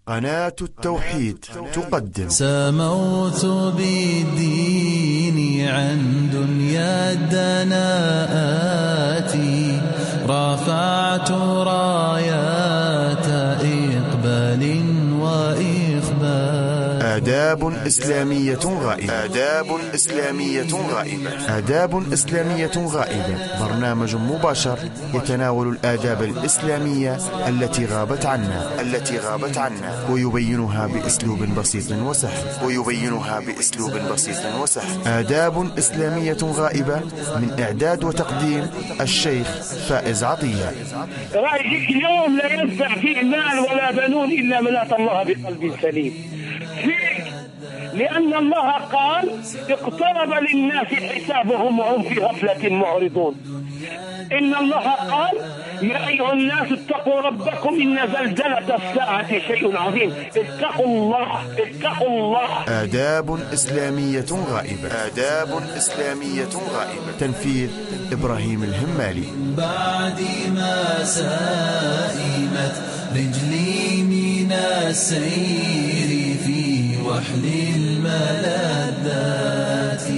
قناة التوحيد تقدم سموت بالدين عن دنيا الدناءات، رفعت رايات إقبال وإخبات. آداب إسلامية غائبة. آداب إسلامية غائبة، برنامج مباشر يتناول الآداب الإسلامية التي غابت عنا ويبينها بأسلوب بسيط وسهل. آداب إسلامية غائبة، من إعداد وتقديم الشيخ فائز عطية. رأيك اليوم لا ينفع فيه مال ولا بنون إلا من أتى الله بقلب سليم. لأن الله قال: اقترب للناس حسابهم وهم في غفلة معرضون. إن الله قال: يا أيها الناس اتقوا ربكم إن زلزلة الساعة شيء عظيم. اتقوا الله. آداب إسلامية غائبة. تنفيذ إبراهيم الهمالي. بعد ما سائمت رجلي من السير في وحل الملذات.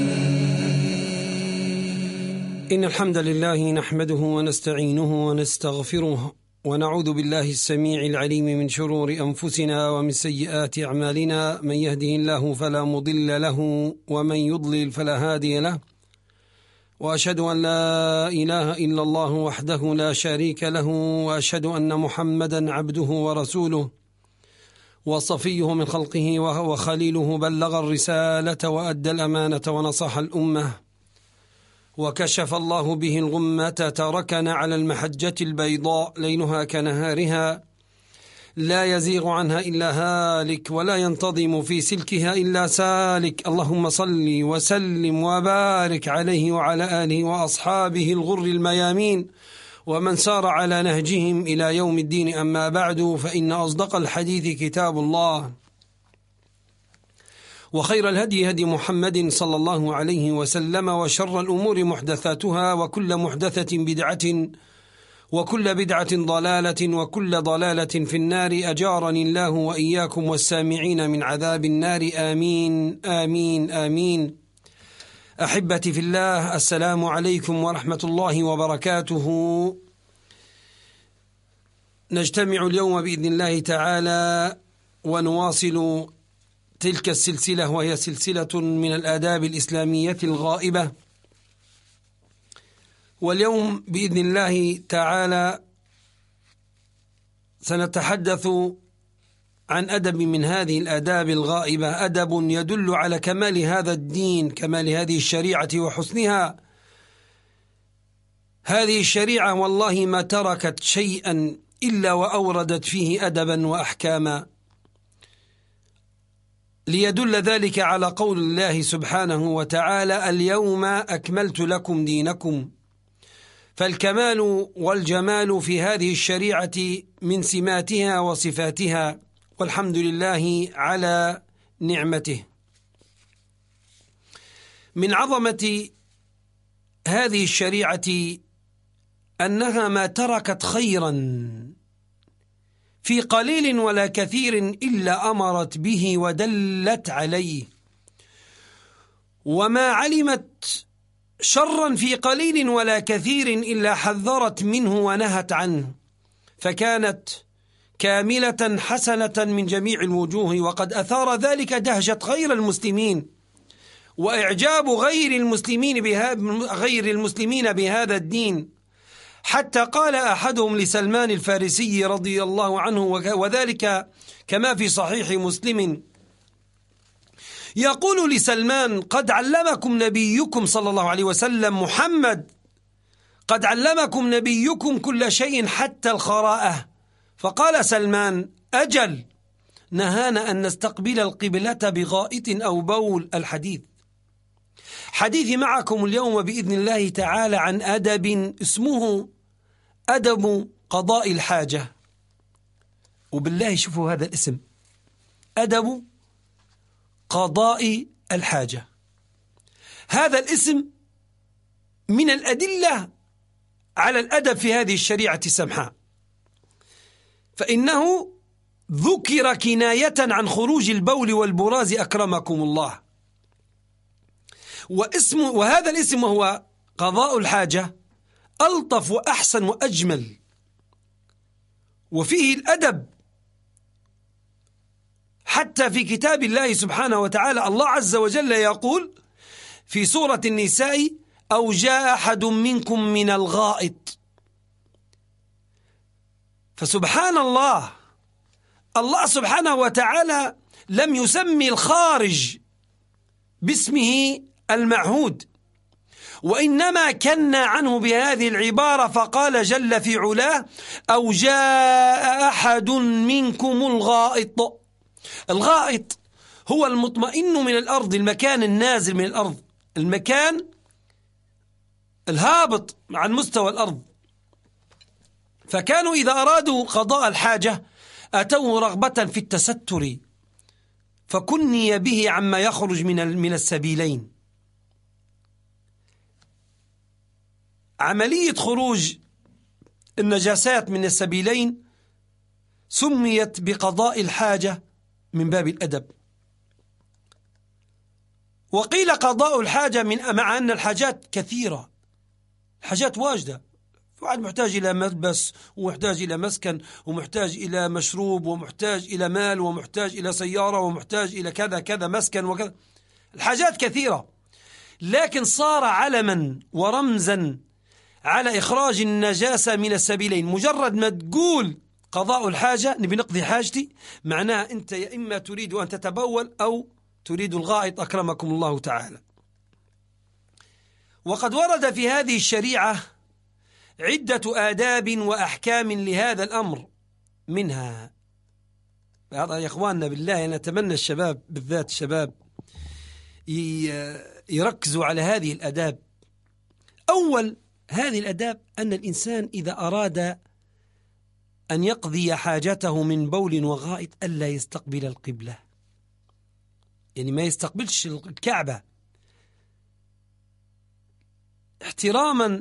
إن الحمد لله نحمده ونستعينه ونستغفره، ونعوذ بالله السميع العليم من شرور أنفسنا ومن سيئات أعمالنا. من يهده الله فلا مضل له، ومن يضلل فلا هادي له. وأشهد أن لا إله إلا الله وحده لا شريك له، وأشهد أن محمدا عبده ورسوله وصفيه من خلقه وخليله. بلغ الرسالة وأدى الأمانة ونصح الأمة، وكشف الله به الغمة. تركنا على المحجة البيضاء ليلها كنهارها، لا يزيغ عنها إلا هالك، ولا ينتظم في سلكها إلا سالك. اللهم صل وسلم وبارك عليه وعلى آله وأصحابه الغر الميامين، ومن سار على نهجهم إلى يوم الدين. أما بعد، فإن أصدق الحديث كتاب الله، وخير الهدي هدي محمد صلى الله عليه وسلم، وشر الأمور محدثاتها، وكل محدثة بدعة، وكل بدعة ضلالة، وكل ضلالة في النار. أجارني الله وإياكم والسامعين من عذاب النار. آمين آمين آمين. أحبتي في الله، السلام عليكم ورحمة الله وبركاته. نجتمع اليوم بإذن الله تعالى ونواصل تلك السلسلة، وهي سلسلة من الآداب الإسلامية الغائبة. واليوم بإذن الله تعالى سنتحدث عن أدب من هذه الآداب الغائبة، أدب يدل على كمال هذا الدين، كمال هذه الشريعة وحسنها. هذه الشريعة والله ما تركت شيئا إلا وأوردت فيه أدبا وأحكاما، ليدل ذلك على قول الله سبحانه وتعالى: اليوم أكملت لكم دينكم. فالكمال والجمال في هذه الشريعة من سماتها وصفاتها، والحمد لله على نعمته. من عظمة هذه الشريعة أنها ما تركت خيرا في قليل ولا كثير إلا أمرت به ودلت عليه، وما علمت شرا في قليل ولا كثير إلا حذرت منه ونهت عنه، فكانت كاملة حسنة من جميع الوجوه. وقد أثار ذلك دهشة غير المسلمين وإعجاب غير المسلمين بهذا الدين، حتى قال أحدهم لسلمان الفارسي رضي الله عنه، وذلك كما في صحيح مسلم، يقول لسلمان: قد علمكم نبيكم صلى الله عليه وسلم محمد، قد علمكم نبيكم كل شيء حتى الخراءة. فقال سلمان: أجل، نهانا أن نستقبل القبلة بغائط أو بول. الحديث. حديثي معكم اليوم بإذن الله تعالى عن أدب اسمه أدب قضاء الحاجة. وبالله شوفوا هذا الاسم، أدب قضاء الحاجة. هذا الاسم من الأدلة على الأدب في هذه الشريعة السمحاء، فإنه ذكر كناية عن خروج البول والبراز أكرمكم الله، وهذا الاسم وهو قضاء الحاجة ألطف وأحسن وأجمل، وفيه الأدب. حتى في كتاب الله سبحانه وتعالى الله عز وجل يقول في سورة النساء: أو جاء أحد منكم من الغائط. فسبحان الله، الله سبحانه وتعالى لم يسمي الخارج باسمه المعهود، وإنما كنى عنه بهذه العبارة فقال جل في علاه: أو جاء أحد منكم الغائط. الغائط هو المطمئن من الأرض، المكان النازل من الأرض، المكان الهابط عن مستوى الأرض. فكانوا إذا أرادوا قضاء الحاجة أتوه رغبة في التستر، فكني به عما يخرج من السبيلين. عملية خروج النجاسات من السبيلين سميت بقضاء الحاجة من باب الأدب. وقيل قضاء الحاجة مع أن الحاجات كثيرة، الحاجات واجدة، واحد محتاج إلى ملبس، ومحتاج إلى مسكن، ومحتاج إلى مشروب، ومحتاج إلى مال، ومحتاج إلى سيارة، ومحتاج إلى كذا كذا مسكن وكذا. الحاجات كثيرة، لكن صار علما ورمزا على إخراج النجاسة من السبيلين. مجرد ما تقول قضاء الحاجة، نبي نقضي حاجتي، معناها أنت يا إما تريد أن تتبول أو تريد الغائط أكرمكم الله تعالى. وقد ورد في هذه الشريعة عدة آداب وأحكام لهذا الأمر، منها هذا يا إخواننا بالله نتمنى الشباب بالذات الشباب يركزوا على هذه الآداب. أول هذه الآداب أن الإنسان إذا أراد أن يقضي حاجته من بول وغائط ألا يستقبل القبلة، يعني ما يستقبلش الكعبة، احتراما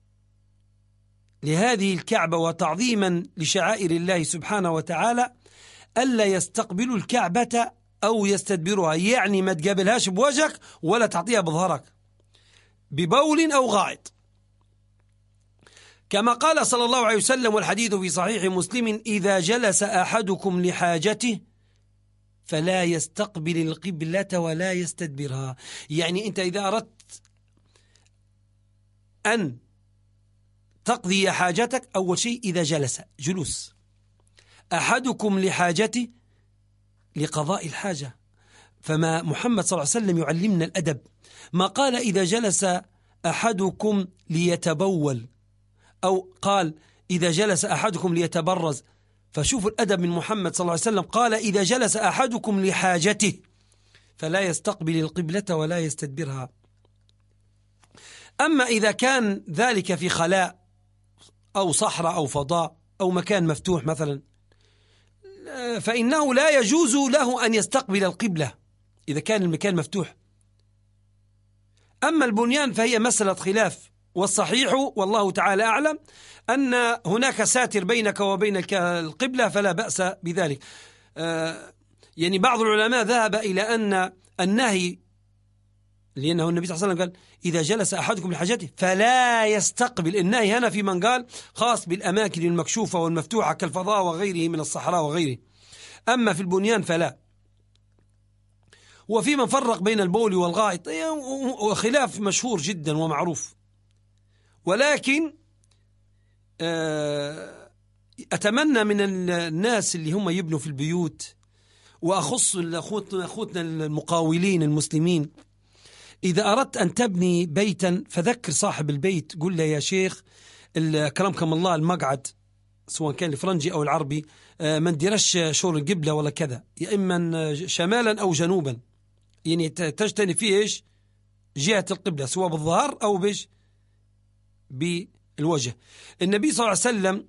لهذه الكعبة وتعظيما لشعائر الله سبحانه وتعالى. ألا يستقبل الكعبة أو يستدبرها، يعني ما تقابلهاش بوجهك ولا تعطيها بظهرك ببول أو غائط، كما قال صلى الله عليه وسلم والحديث في صحيح مسلم: إذا جلس أحدكم لحاجته فلا يستقبل القبلة ولا يستدبرها. يعني أنت إذا أردت أن تقضي حاجتك، أول شيء إذا جلس، جلوس أحدكم لحاجته لقضاء الحاجة. فما محمد صلى الله عليه وسلم يعلمنا الأدب، ما قال إذا جلس أحدكم ليتبول، أو قال إذا جلس أحدكم ليتبرز. فشوفوا الأدب من محمد صلى الله عليه وسلم، قال إذا جلس أحدكم لحاجته فلا يستقبل القبلة ولا يستدبرها. أما إذا كان ذلك في خلاء أو صحراء أو فضاء أو مكان مفتوح مثلا، فإنه لا يجوز له أن يستقبل القبلة إذا كان المكان مفتوح. أما البنيان فهي مسألة خلاف، والصحيح والله تعالى أعلم أن هناك ساتر بينك وبين القبلة فلا بأس بذلك. يعني بعض العلماء ذهب إلى أن النهي، لأنه النبي صلى الله عليه وسلم قال إذا جلس أحدكم لحاجته فلا يستقبل، النهي هنا في من قال خاص بالأماكن المكشوفة والمفتوحة كالفضاء وغيره من الصحراء وغيره، أما في البنيان فلا. وفي من فرق بين البول والغائط وخلاف مشهور جدا ومعروف، ولكن أتمنى من الناس اللي هم يبنوا في البيوت، وأخص أخوتنا المقاولين المسلمين، إذا أردت أن تبني بيتا فذكر صاحب البيت، قل له يا شيخ أكرمكم الله المقعد سواء كان الفرنجي أو العربي ما نديرش شور القبلة ولا كذا، يا إما شمالا أو جنوبا، يعني تجتني فيه إيش جهة القبلة سواء بالظهر أو بيش بالوجه. النبي صلى الله عليه وسلم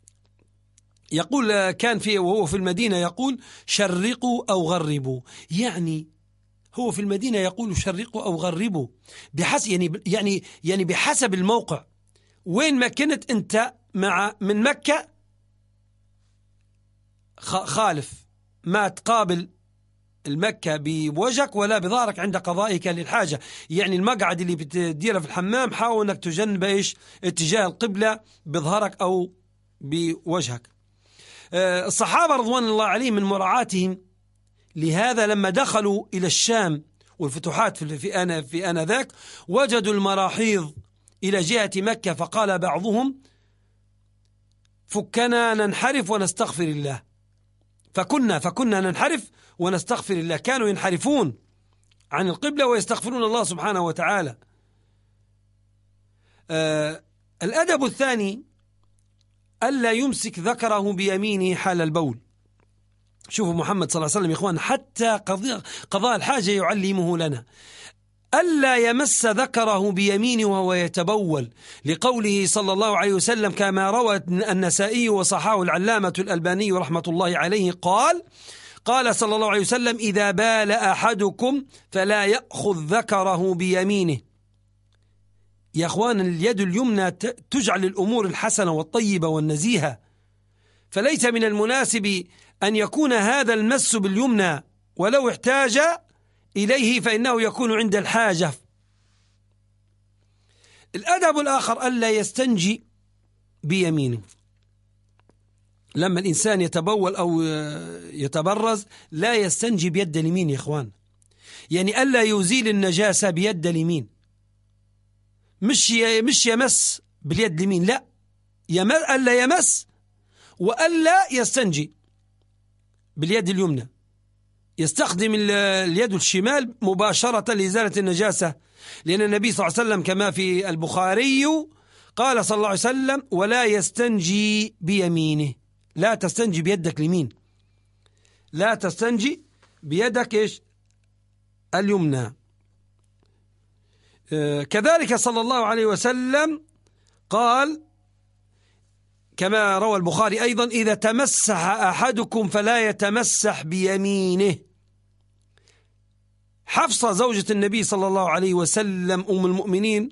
يقول كان فيه وهو في المدينة يقول شرقوا أو غربوا، يعني هو في المدينة يقول شرقوا أو غربوا بحسب يعني بحسب الموقع، وين ما كنت أنت من مكة خالف، ما تقابل المكة بوجهك ولا بظهرك عند قضائك للحاجة. يعني المقعد اللي بتديره في الحمام حاول أنك تجنب اتجاه القبلة بظهرك أو بوجهك. الصحابة رضوان الله عليهم من مراعاتهم لهذا لما دخلوا إلى الشام والفتوحات في آنذاك وجدوا المراحيض إلى جهة مكة، فقال بعضهم فكنا ننحرف ونستغفر الله. فكنا ننحرف ونستغفر الله، كانوا ينحرفون عن القبلة ويستغفرون الله سبحانه وتعالى. الأدب الثاني ألا يمسك ذكره بيمينه حال البول. شوفوا محمد صلى الله عليه وسلم يا إخوان حتى قضاء الحاجة يعلمه لنا ألا يمس ذكره بيمينه وهو يتبول، لقوله صلى الله عليه وسلم كما روى النسائي وصححه العلامة الألباني رحمة الله عليه قال صلى الله عليه وسلم إذا بال أحدكم فلا يأخذ ذكره بيمينه. يا أخوان اليد اليمنى تجعل الأمور الحسنة والطيبة والنزيهة، فليس من المناسب أن يكون هذا المس باليمنى، ولو احتاج إليه فإنه يكون عند الحاجة. الأدب الآخر ألا يستنجي بيمينه. لما الإنسان يتبول أو يتبرز لا يستنجي بيد اليمين يا إخوان، يعني ألا يزيل النجاسة بيد اليمين، مش يمس باليد اليمين، لا ألا يمس وألا يستنجي باليد اليمنى، يستخدم اليد الشمال مباشرة لإزالة النجاسة، لأن النبي صلى الله عليه وسلم كما في البخاري قال صلى الله عليه وسلم ولا يستنجي بيمينه، لا تستنجي بيدك اليمين، لا تستنجي بيدك إيش اليمنى. كذلك صلى الله عليه وسلم قال كما روى البخاري أيضا إذا تمسح أحدكم فلا يتمسح بيمينه. حفصة زوجة النبي صلى الله عليه وسلم أم المؤمنين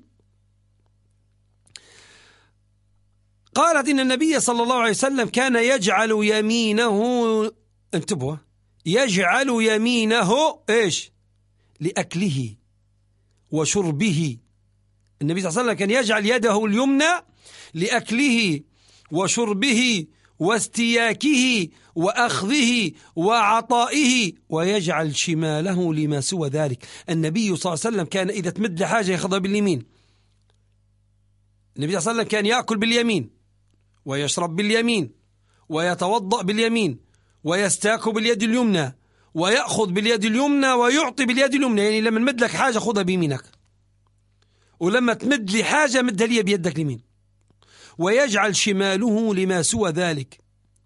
قالت إن النبي صلى الله عليه وسلم كان يجعل يمينه، انتبهوا، يجعل يمينه إيش لأكله وشربه. النبي صلى الله عليه وسلم كان يجعل يده اليمنى لأكله وشربه واستياكه وأخذه وعطائه، ويجعل شماله لما سوى ذلك. النبي صلى الله عليه وسلم كان إذا تمد لحاجة يأخذها باليمين. النبي صلى الله عليه وسلم كان يأكل باليمين ويشرب باليمين ويتوضأ باليمين ويستاك باليد اليمنى ويأخذ باليد اليمنى ويعطي باليد اليمنى، يعني لما نمد لك حاجة خذها بيمينك، ولما تمد لي حاجة مدها لي بيدك اليمين، ويجعل شماله لما سوى ذلك.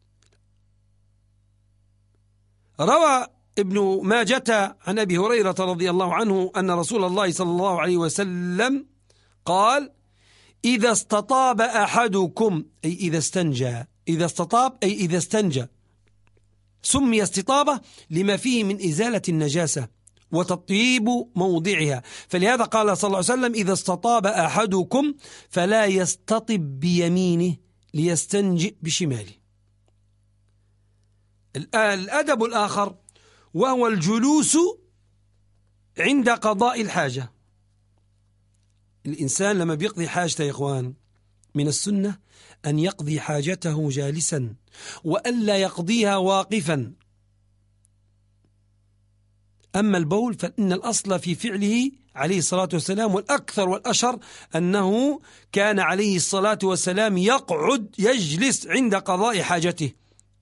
روى ابن ماجة عن أبي هريرة رضي الله عنه أن رسول الله صلى الله عليه وسلم قال إذا استطاب أحدكم أي إذا استنجى، إذا استطاب أي إذا استنجى، سمي استطابة لما فيه من إزالة النجاسة وتطيب موضعها، فلهذا قال صلى الله عليه وسلم إذا استطاب أحدكم فلا يستطب بيمينه ليستنجئ بشماله. الأدب الآخر وهو الجلوس عند قضاء الحاجة. الإنسان لما بيقضي حاجته يا إخوان من السنة أن يقضي حاجته جالسا وألا يقضيها واقفا. أما البول فإن الأصل في فعله عليه الصلاة والسلام، والأكثر والأشهر أنه كان عليه الصلاة والسلام يقعد يجلس عند قضاء حاجته.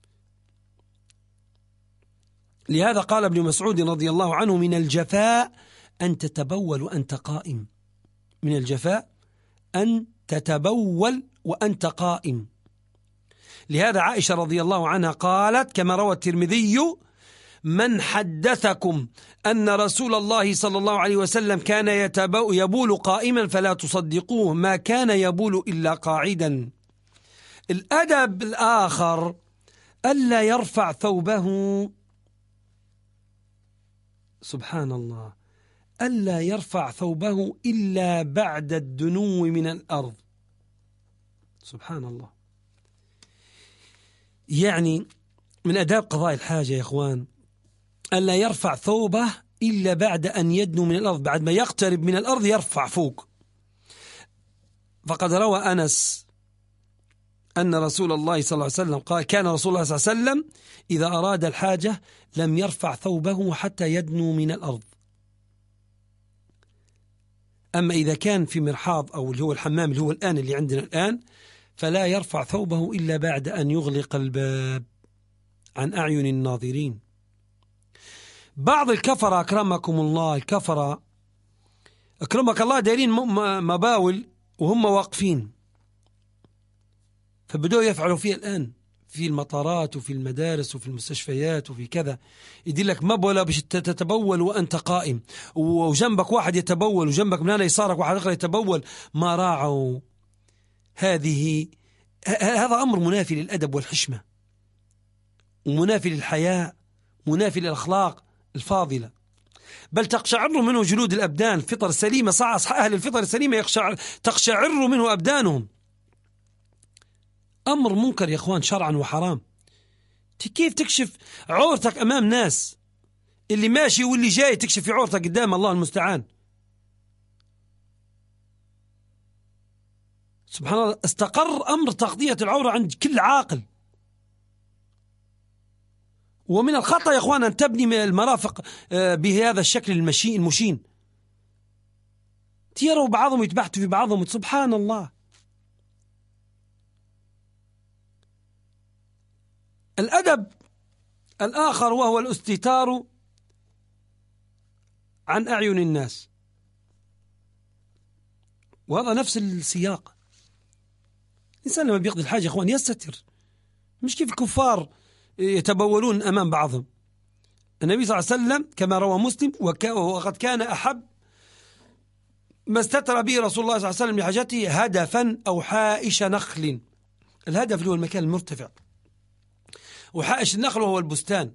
لهذا قال ابن مسعود رضي الله عنه من الجفاء أن تتبول وأنت قائم، من الجفاء أن تتبول وأنت قائم. لهذا عائشة رضي الله عنها قالت كما روى الترمذي من حدثكم أن رسول الله صلى الله عليه وسلم كان يبول قائما فلا تصدقوه، ما كان يبول إلا قاعدا. الأدب الآخر ألا يرفع ثوبه، سبحان الله، ألا يرفع ثوبه إلا بعد الدنو من الأرض. سبحان الله، يعني من آداب قضاء الحاجة يا إخوان ألا يرفع ثوبه إلا بعد أن يدنو من الأرض، بعد ما يقترب من الأرض يرفع فوق. فقد روى أنس أن رسول الله صلى الله عليه وسلم قال: كان رسول الله صلى الله عليه وسلم إذا أراد الحاجة لم يرفع ثوبه حتى يدنو من الأرض. أما إذا كان في مرحاض أو اللي هو الحمام اللي هو الآن اللي عندنا الآن، فلا يرفع ثوبه إلا بعد أن يغلق الباب عن أعين الناظرين. بعض الكفرة أكرمكم الله، الكفرة أكرمك الله دايرين مباول وهم واقفين، فبدأوا يفعلوا فيها الآن في المطارات وفي المدارس وفي المستشفيات وفي كذا. يدير لك مبولة باش تتبول وأنت قائم، وجنبك واحد يتبول وجنبك من هنا يسارك واحد آخر يتبول. ما راعوا هذا أمر منافي للأدب والحشمة، ومنافي للحياء، منافي للأخلاق الفاضلة، بل تقشعر منه جلود الأبدان. الفطر السليمة صح أهل الفطر السليمة تقشعر منه أبدانهم. أمر منكر يا إخوان شرعا وحرام. كيف تكشف عورتك أمام ناس؟ اللي ماشي واللي جاي تكشف في عورتك قدام الله المستعان. سبحان الله، استقر أمر تغطية العورة عند كل عاقل. ومن الخطأ يا إخوان أن تبني المرافق بهذا الشكل المشين. تيروا بعضهم يتبحثوا في بعضهم، سبحان الله. الأدب الآخر وهو الاستتار عن أعين الناس، وهذا نفس السياق. الإنسان لما بيقضي الحاجة يا إخوان يستتر، مش كيف الكفار يتبولون أمام بعضهم. النبي صلى الله عليه وسلم كما روى مسلم: وقد كان أحب ما استتر به رسول الله صلى الله عليه وسلم لحاجته هدفا أو حائش نخل. الهدف اللي هو المكان المرتفع، وحائش النخل وهو البستان.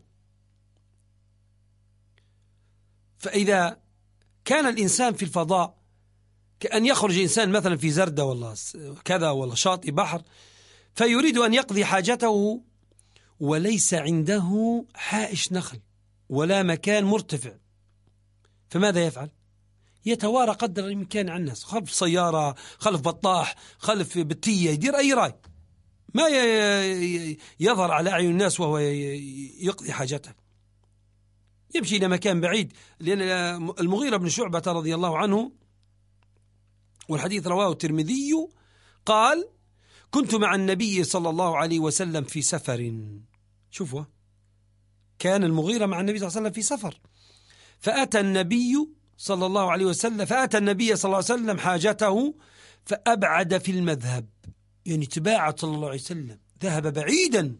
فإذا كان الإنسان في الفضاء، كأن يخرج إنسان مثلا في زردة ولا كذا ولا شاطئ بحر، فيريد أن يقضي حاجته وليس عنده حائش نخل ولا مكان مرتفع، فماذا يفعل؟ يتوارى قدر الإمكان عن الناس، خلف سيارة، خلف بطاح، خلف بتية، يدير أي راي، ما يظهر على أعين الناس وهو يقضي حاجته. يمشي إلى مكان بعيد. لأن المغيرة بن شعبة رضي الله عنه، والحديث رواه الترمذي، قال: كنت مع النبي صلى الله عليه وسلم في سفر. شوفوا، كان المغيرة مع النبي صلى الله عليه وسلم في سفر، فأتى النبي صلى الله عليه وسلم حاجته فأبعد في المذهب، يعني تباعد صلى الله عليه وسلم، ذهب بعيدا.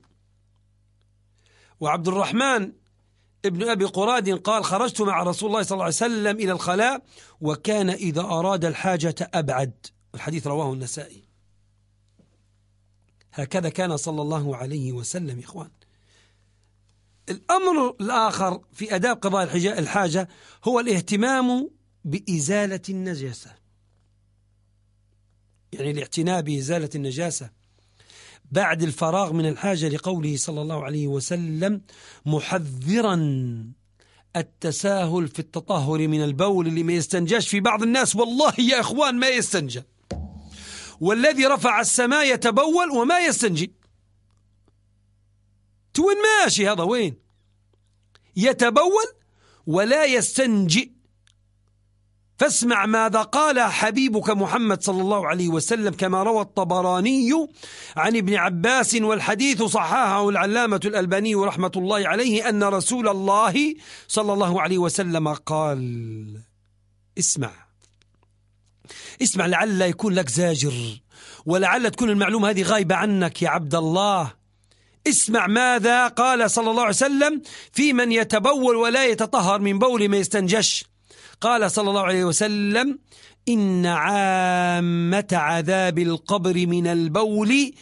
وعبد الرحمن ابن أبي قراد قال: خرجت مع رسول الله صلى الله عليه وسلم إلى الخلاء وكان إذا أراد الحاجة أبعد. الحديث رواه النسائي. هكذا كان صلى الله عليه وسلم يا إخوان. الأمر الآخر في آداب قضاء الحاجة هو الاهتمام بإزالة النجاسة، يعني الاعتناء بإزالة النجاسة بعد الفراغ من الحاجة، لقوله صلى الله عليه وسلم: محذرا التساهل في التطهر من البول، اللي ما يستنجاش في بعض الناس. والله يا إخوان ما يستنجى، والذي رفع السماء يتبول وما يستنجي. وين ماشي هذا؟ وين يتبول ولا يستنجي؟ فاسمع ماذا قال حبيبك محمد صلى الله عليه وسلم، كما روى الطبراني عن ابن عباس، والحديث صححه العلامة الألباني رحمة الله عليه، أن رسول الله صلى الله عليه وسلم قال: اسمع لعل يكون لك زاجر، ولعل تكون المعلومة هذه غايبة عنك يا عبد الله. اسمع ماذا قال صلى الله عليه وسلم في من يتبول ولا يتطهر من بول ما يستنجش. قال صلى الله عليه وسلم: إن عامة عذاب القبر من البول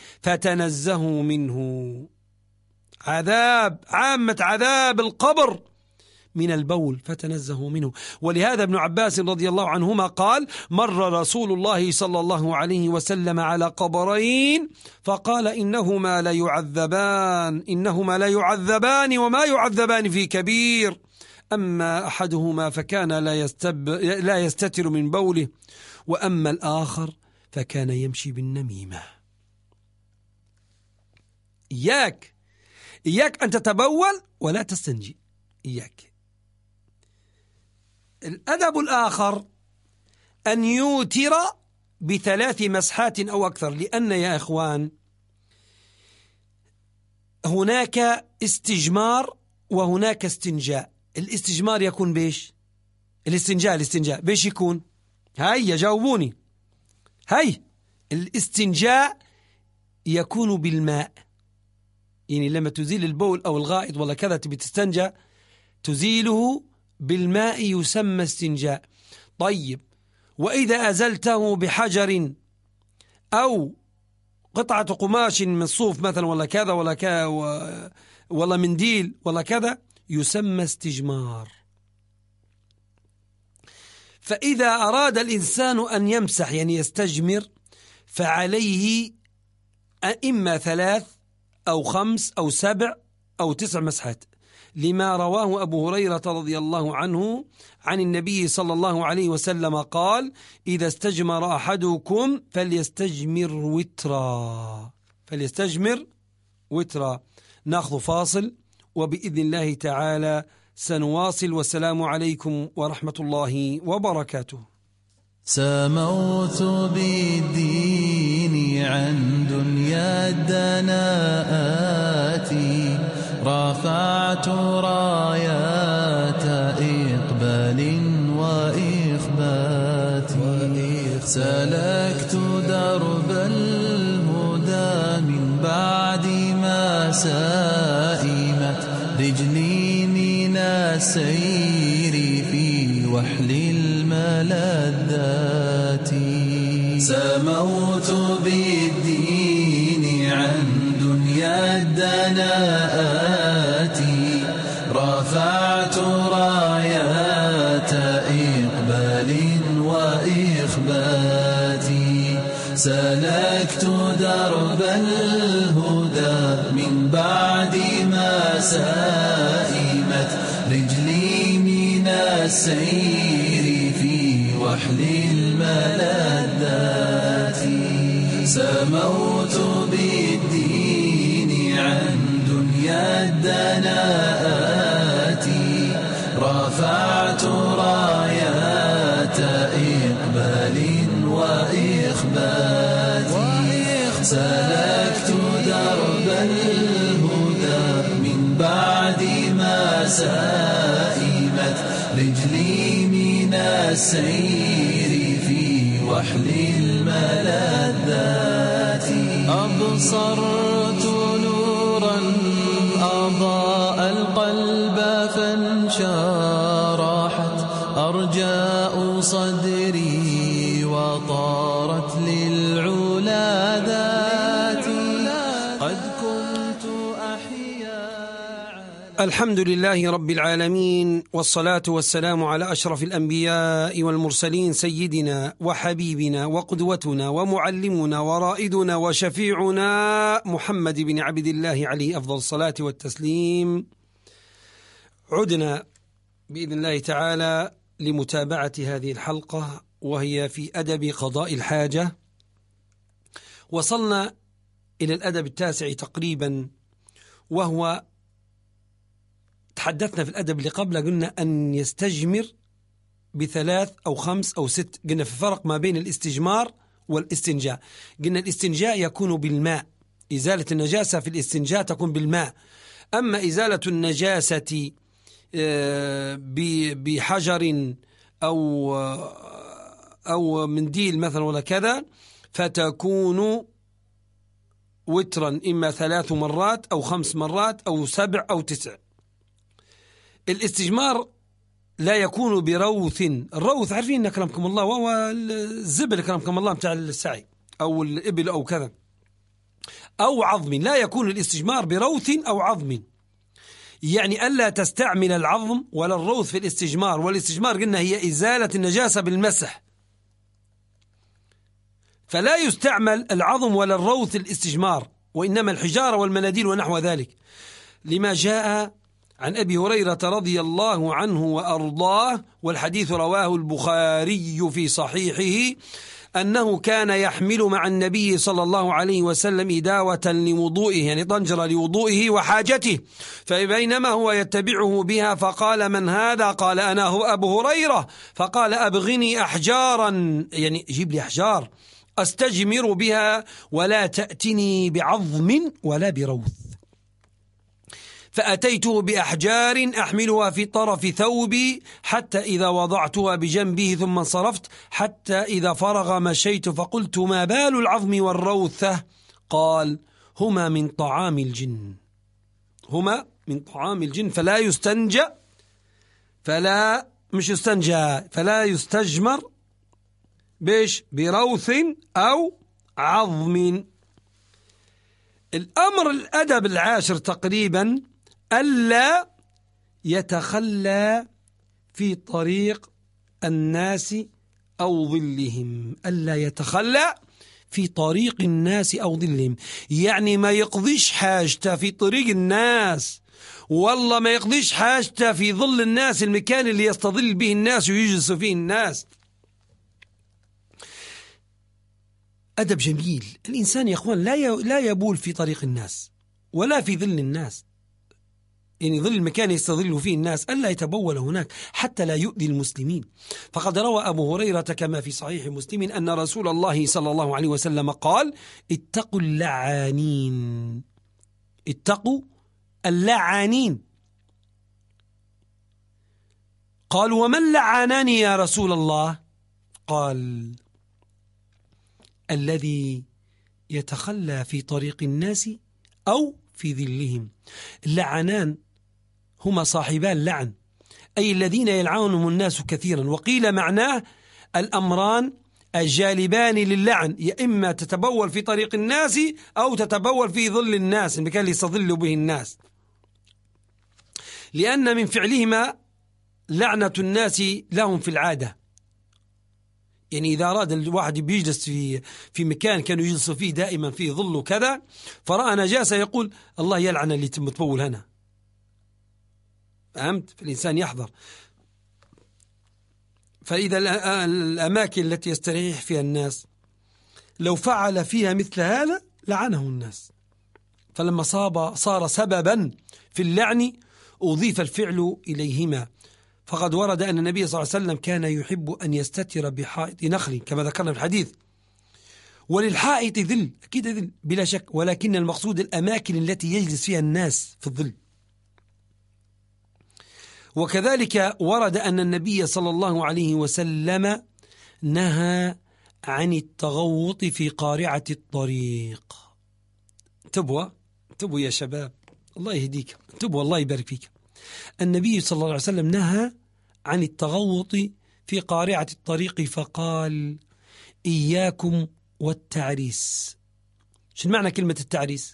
فتنزهوا منه. عامة عذاب القبر من البول فتنزهوا منه. ولهذا ابن عباس رضي الله عنهما قال: مر رسول الله صلى الله عليه وسلم على قبرين فقال: إنهما لا يعذبان وما يعذبان في كبير، أما أحدهما فكان لا يستتر من بوله، وأما الآخر فكان يمشي بالنميمة. إياك أن تتبول ولا تستنجي، إياك. الأدب الآخر أن يوتر ب3 مسحات أو أكثر، لأن يا إخوان هناك استجمار وهناك استنجاء. الاستجمار يكون بيش؟ الاستنجاء بيش يكون؟ هيا جاوبوني. الاستنجاء يكون بالماء، يعني لما تزيل البول أو الغائط ولا كذا تبي تستنجى تزيله بالماء يسمى استنجاء. طيب، وإذا أزلته بحجر أو قطعة قماش من صوف مثلا ولا كذا ولا منديل ولا كذا يسمى استجمار. فإذا أراد الإنسان أن يمسح يعني يستجمر فعليه إما 3 أو 5 أو 7 أو 9 مسحات، لما رواه أبو هريرة رضي الله عنه عن النبي صلى الله عليه وسلم قال: إذا استجمر أحدكم فليستجمر وترا. نأخذ فاصل وبإذن الله تعالى سنواصل، والسلام عليكم ورحمة الله وبركاته. سموت بالدين عن دنيا الدناءات، رفعت رايات إقبال وإخبات، سلكت درب الهدى من بعد ما سائمت رجلي من السير في وحل الملذات. سموت بالدين عن دنيا الدناءات، رفعت رايات إقبال وإخبات، سلكت درب الهدى من بعد ما سائمت رجلي من السير في وحل الملذات. سموت بالدين عن دنيا الدناءات، رفعت رايات إقبال وإخبات، سلكت درب الهدى من بعد ما سائمت رجلي من السير في وحل الملذات. أبصرت نورا أضاء القلب فانشرحت أرجاء صدري وطارت للعلا ذاتي، قد كنت أحيا. الحمد لله رب العالمين، والصلاة والسلام على أشرف الأنبياء والمرسلين، سيدنا وحبيبنا وقدوتنا ومعلمنا ورائدنا وشفيعنا محمد بن عبد الله عليه أفضل الصلاة والتسليم. عدنا بإذن الله تعالى لمتابعة هذه الحلقة، وهي في أدب قضاء الحاجة. وصلنا إلى الأدب 9 تقريبا، وهو تحدثنا في الأدب اللي قبله قلنا أن يستجمر ب3 أو 5 أو 6. قلنا في فرق ما بين الاستجمار والاستنجاء. قلنا الاستنجاء يكون بالماء، إزالة النجاسة في الاستنجاء تكون بالماء. أما إزالة النجاسة بحجر أو منديل مثلا ولا كذا فتكون وترا، إما 3 مرات أو 5 مرات أو 7 أو 9. الاستجمار لا يكون بروث. الروث عارفين كرمكم الله، وهو الزبل كرمكم الله بتاع السعي أو الإبل أو كذا، أو عظم. لا يكون الاستجمار بروث أو عظم. يعني ألا تستعمل العظم ولا الروث في الاستجمار، والاستجمار قلنا هي إزالة النجاسة بالمسح، فلا يستعمل العظم ولا الروث الاستجمار، وإنما الحجارة والمناديل ونحو ذلك، لما جاء عن أبي هريرة رضي الله عنه وأرضاه، والحديث رواه البخاري في صحيحه، أنه كان يحمل مع النبي صلى الله عليه وسلم إداوة لوضوئه، يعني طنجرة لوضوئه وحاجته، فبينما هو يتبعه بها فقال: من هذا؟ قال: أنا هو أبو هريرة. فقال: أبغني أحجارا، يعني جيب لي أحجار أستجمر بها، ولا تأتني بعظم ولا بروث. فأتيته بأحجار أحملها في طرف ثوبي حتى إذا وضعتها بجنبه، ثم انصرفت حتى إذا فرغ مشيت، فقلت: ما بال العظم والروثة؟ قال: هما من طعام الجن، هما من طعام الجن، فلا يستنجى، فلا يستجمر بروث أو عظم. الأدب العاشر تقريبا: ألا يتخلى في طريق الناس أو ظلهم، ألا يتخلى في طريق الناس أو ظلهم، يعني ما يقضيش حاجته في طريق الناس، والله ما يقضيش حاجته في ظل الناس، المكان اللي يستظل به الناس ويجلس فيه الناس. أدب جميل. الإنسان يا أخوان لا يبول في طريق الناس ولا في ظل الناس، يعني ظل المكان يستظل فيه الناس، ألا يتبول هناك حتى لا يؤذي المسلمين. فقد روى أبو هريرة كما في صحيح مسلم أن رسول الله صلى الله عليه وسلم قال: اتقوا اللعانين، اتقوا اللعانين. قالوا: ومن لعانني يا رسول الله؟ قال: الذي يتخلى في طريق الناس أو في ظلهم. اللعنان هما صاحبان اللعن، أي الذين يلعنهم الناس كثيرا، وقيل معناه الأمران الجالبان للعن، يا إما تتبول في طريق الناس أو تتبول في ظل الناس، المكان اللي يستظل به الناس، لأن من فعلهما لعنة الناس لهم في العادة. يعني إذا أراد الواحد بيجلس في مكان كانوا يجلسوا فيه دائما فيه ظل وكذا، فرأى نجاسة يقول: الله يلعن اللي متبول هنا. فهمت؟ فالإنسان يحذر. فإذا الأماكن التي يستريح فيها الناس لو فعل فيها مثل هذا لعنه الناس، فلما صار سببا في اللعن أضيف الفعل إليهما. فقد ورد أن النبي صلى الله عليه وسلم كان يحب أن يستتر بحائط نخل كما ذكرنا في الحديث، وللحائط ظل، أكيد ظل بلا شك، ولكن المقصود الأماكن التي يجلس فيها الناس في الظل. وكذلك ورد أن النبي صلى الله عليه وسلم نهى عن التغوط في قارعة الطريق. انتبهوا يا شباب، الله يهديك، انتبهوا الله يبارك فيك. النبي صلى الله عليه وسلم نهى عن التغوط في قارعة الطريق، فقال: إياكم والتعريس. شو معنى كلمة التعريس؟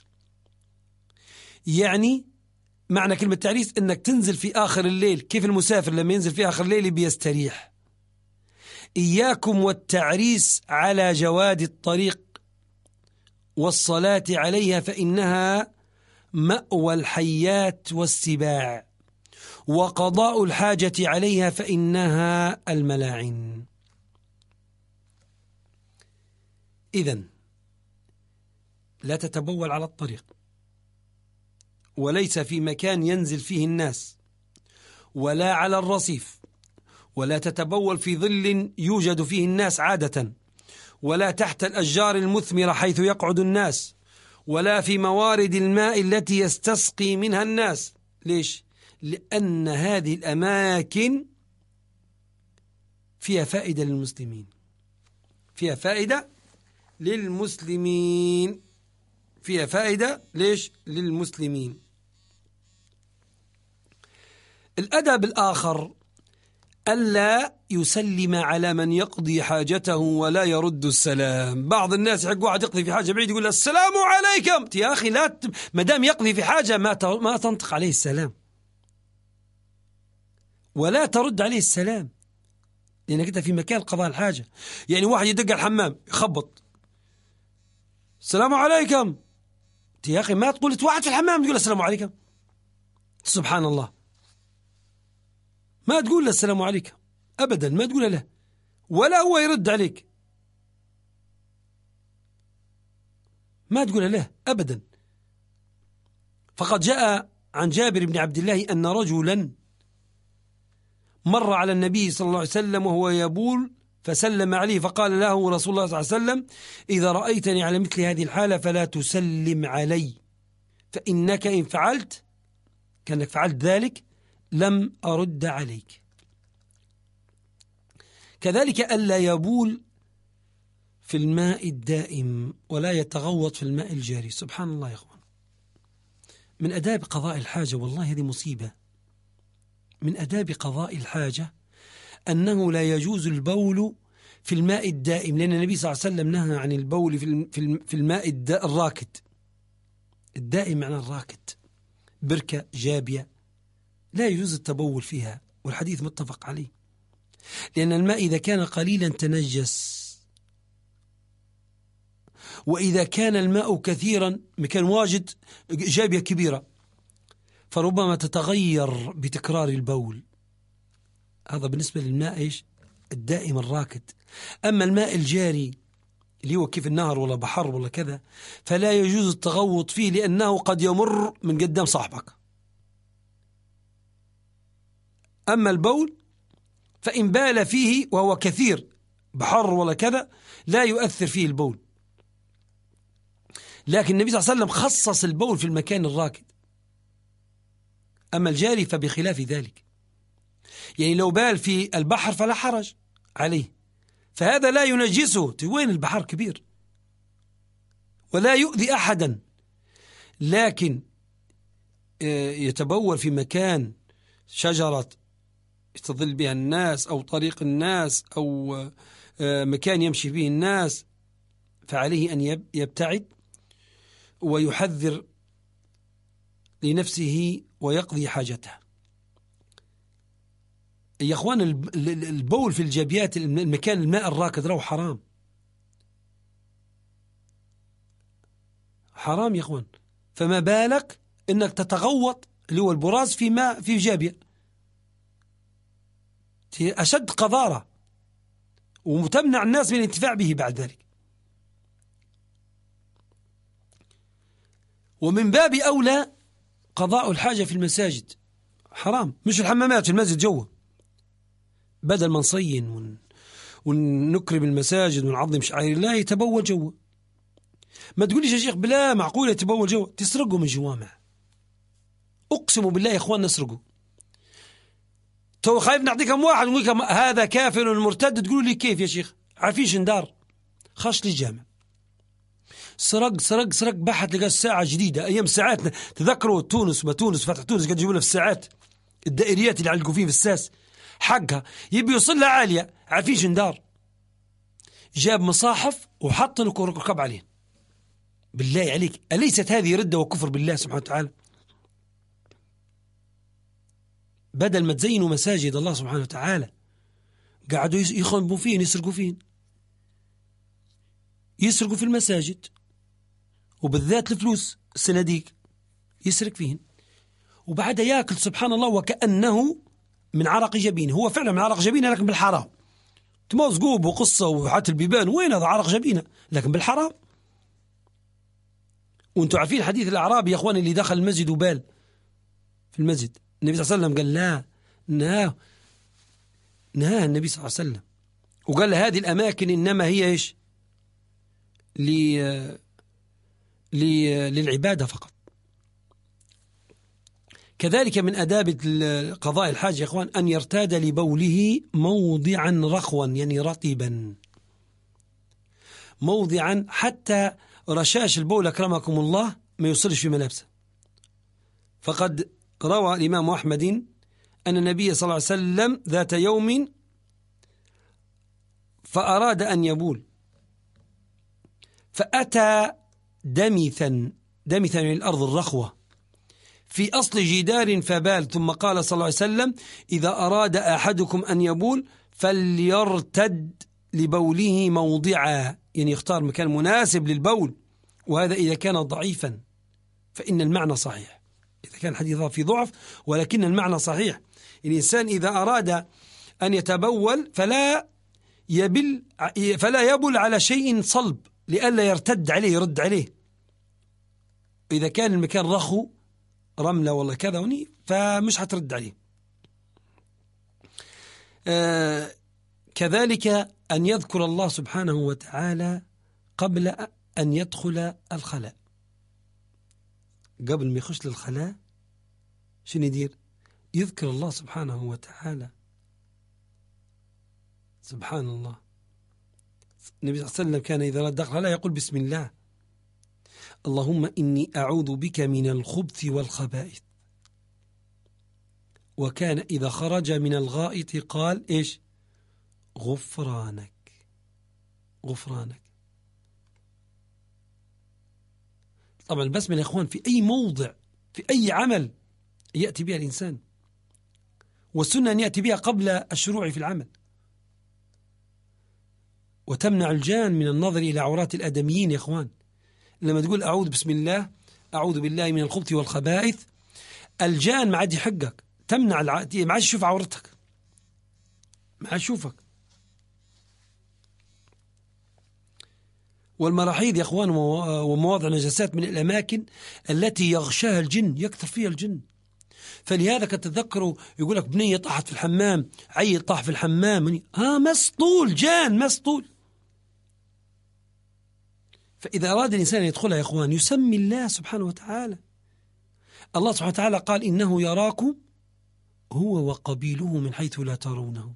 يعني معنى كلمة تعريس أنك تنزل في آخر الليل، كيف المسافر لما ينزل في آخر الليل بيستريح. إياكم والتعريس على جواد الطريق والصلاة عليها، فإنها مأوى الحيات والسباع، وقضاء الحاجة عليها فإنها الملاعن. إذن لا تتبول على الطريق، وليس في مكان ينزل فيه الناس، ولا على الرصيف، ولا تتبول في ظل يوجد فيه الناس عادة، ولا تحت الأشجار المثمرة حيث يقعد الناس، ولا في موارد الماء التي يستسقي منها الناس. ليش؟ لأن هذه الأماكن فيها فائدة للمسلمين، فيها فائدة للمسلمين، فيها فائدة ليش؟ للمسلمين. الأدب الآخر: ألا يسلم على من يقضي حاجته ولا يرد السلام. بعض الناس يحق واحد يقضي في حاجة بعيد يقول: السلام عليكم. يا أخي لا، مدام يقضي في حاجة ما تنطق عليه السلام. ولا ترد عليه السلام، لأنك أنت في مكان قضاء الحاجة. يعني واحد يدق الحمام يخبط، السلام عليكم، يا أخي ما تقول واحد في الحمام تقول السلام عليكم، سبحان الله، ما تقول له السلام عليكم أبدا، ما تقول له ولا هو يرد عليك، ما تقول له أبدا. فقد جاء عن جابر بن عبد الله أن رجلا مر على النبي صلى الله عليه وسلم وهو يبول فسلم عليه، فقال له رسول الله صلى الله عليه وسلم: إذا رأيتني على مثل هذه الحالة فلا تسلم علي، فإنك إن فعلت كأنك فعلت ذلك لم أرد عليك. كذلك ألا يبول في الماء الدائم ولا يتغوط في الماء الجاري. سبحان الله يا أخوان، من أداب قضاء الحاجة، والله هذه مصيبة، من أداب قضاء الحاجة أنه لا يجوز البول في الماء الدائم، لأن النبي صلى الله عليه وسلم نهى عن البول في الماء الراكد. الدائم معنى الراكد، بركة جابية لا يجوز التبول فيها، والحديث متفق عليه، لأن الماء إذا كان قليلا تنجس، وإذا كان الماء كثيرا مكان واجد جابية كبيرة فربما تتغير بتكرار البول. هذا بالنسبة للماء إيش؟ الدائم الراكد. أما الماء الجاري اللي هو كيف النهر ولا بحر ولا كذا فلا يجوز التغوط فيه، لأنه قد يمر من قدام صاحبك. أما البول فإن بال فيه وهو كثير بحر ولا كذا لا يؤثر فيه البول، لكن النبي صلى الله عليه وسلم خصص البول في المكان الراكد. أما الجاري فبخلاف ذلك، يعني لو بال في البحر فلا حرج عليه، فهذا لا ينجسه، وين البحر كبير ولا يؤذي أحدا، لكن يتبول في مكان شجرة يستظل بها الناس أو طريق الناس أو مكان يمشي فيه الناس، فعليه أن يبتعد ويحذر لنفسه ويقضي حاجته. يا أخوان البول في الجابيات المكان الماء الراكد روح حرام، حرام يا أخوان. فما بالك إنك تتغوط اللي هو البراز في ماء في جابية، أشد قذارة وتمنع الناس من الانتفاع به بعد ذلك. ومن باب أولى قضاء الحاجة في المساجد حرام، مش الحمامات في المسجد جوه، بدل ما نصين ونكرم المساجد ونعظم شعائر الله يتبول جوه. ما تقوليش يا شيخ بلا معقول يتبول جوه، تسرقوا من جوامع، أقسم بالله يا إخوان نسرقوا. تو خايف نعطيكم واحد ونقول هذا كافر مرتد، تقولوا لي كيف يا شيخ؟ عفيش ندار خش لي الجامع، سرق بحث لقى الساعة جديدة، أيام ساعاتنا تذكروا تونس فتح تونس قد يجيبوا لنا في الساعات الدائريات اللي علقوا فيه في الساس حقها يبي يوصل لها عالية، عفيش ندار جاب مصاحف وحط له ركب عليه. بالله عليك أليست هذه ردة وكفر بالله سبحانه وتعالى؟ بدل ما تزينوا مساجد الله سبحانه وتعالى قاعدوا يخنبوا فين، يسرقوا في المساجد، وبالذات الفلوس الصناديق يسرق فيهن، وبعدها ياكل سبحان الله وكأنه من عرق جبينه. هو فعلا من عرق جبينه لكن بالحرام، تموز قوب وقصة وحات البيبان، وين هذا عرق جبينه لكن بالحرام. وانتم عارفين حديث الأعرابي يا أخوان اللي دخل المسجد وبال في المسجد، النبي صلى الله عليه وسلم قال لا، نهاه النبي صلى الله عليه وسلم وقال له هذه الأماكن إنما هي إيش للعبادة فقط. كذلك من آداب قضاء الحاجة يا إخوان أن يرتاد لبوله موضعا رخوا، يعني رطبا، موضعا حتى رشاش البول أكرمكم الله ما يوصلش في ملابسه. فقد روى الإمام أحمد أن النبي صلى الله عليه وسلم ذات يوم فأراد أن يبول فأتى دمثا من الأرض الرخوة في أصل جدار فبال. ثم قال صلى الله عليه وسلم: إذا أراد أحدكم أن يبول فليرتد لبوله موضعا، يعني يختار مكان مناسب للبول، وهذا إذا كان ضعيفا، فإن المعنى صحيح. إذا كان الحديث في ضعف ولكن المعنى صحيح. الإنسان إذا أراد أن يتبول فلا يبل على شيء صلب لئلا يرتد عليه، يرد عليه. إذا كان المكان رخو، رملة والله كذا وني، فمش هترد عليه. كذلك أن يذكر الله سبحانه وتعالى قبل أن يدخل الخلاء. قبل ما يخش للخلاء شنو يدير؟ يذكر الله سبحانه وتعالى. سبحان الله. النبي صلى الله عليه وسلم كان إذا دخل الخلاء يقول: بسم الله، اللهم إني أعوذ بك من الخبث والخبائث. وكان إذا خرج من الغائط قال: إيش؟ غفرانك، غفرانك. طبعا البسملة يا إخوان في أي موضع، في أي عمل يأتي بها الإنسان، والسنة أن يأتي بها قبل الشروع في العمل، وتمنع الجان من النظر إلى عورات الآدميين يا إخوان. لما تقول أعوذ بسم الله، أعوذ بالله من الخبث والخبائث، الجان ما عاد يحقك، تمنع ما عاد يشوف عورتك، ما عاد يشوفك. والمراحيض يا إخوان ومواضع نجاسات من الأماكن التي يغشاها الجن، يكثر فيها الجن. فلهذا تتذكروا يقول لك بنية طاحت في الحمام، عيل طاح في الحمام، مسطول، جان مسطول. فإذا أراد الإنسان أن يدخلها يا إخوان يسمي الله سبحانه وتعالى. الله سبحانه وتعالى قال: إنه يراكم هو وقبيله من حيث لا ترونه.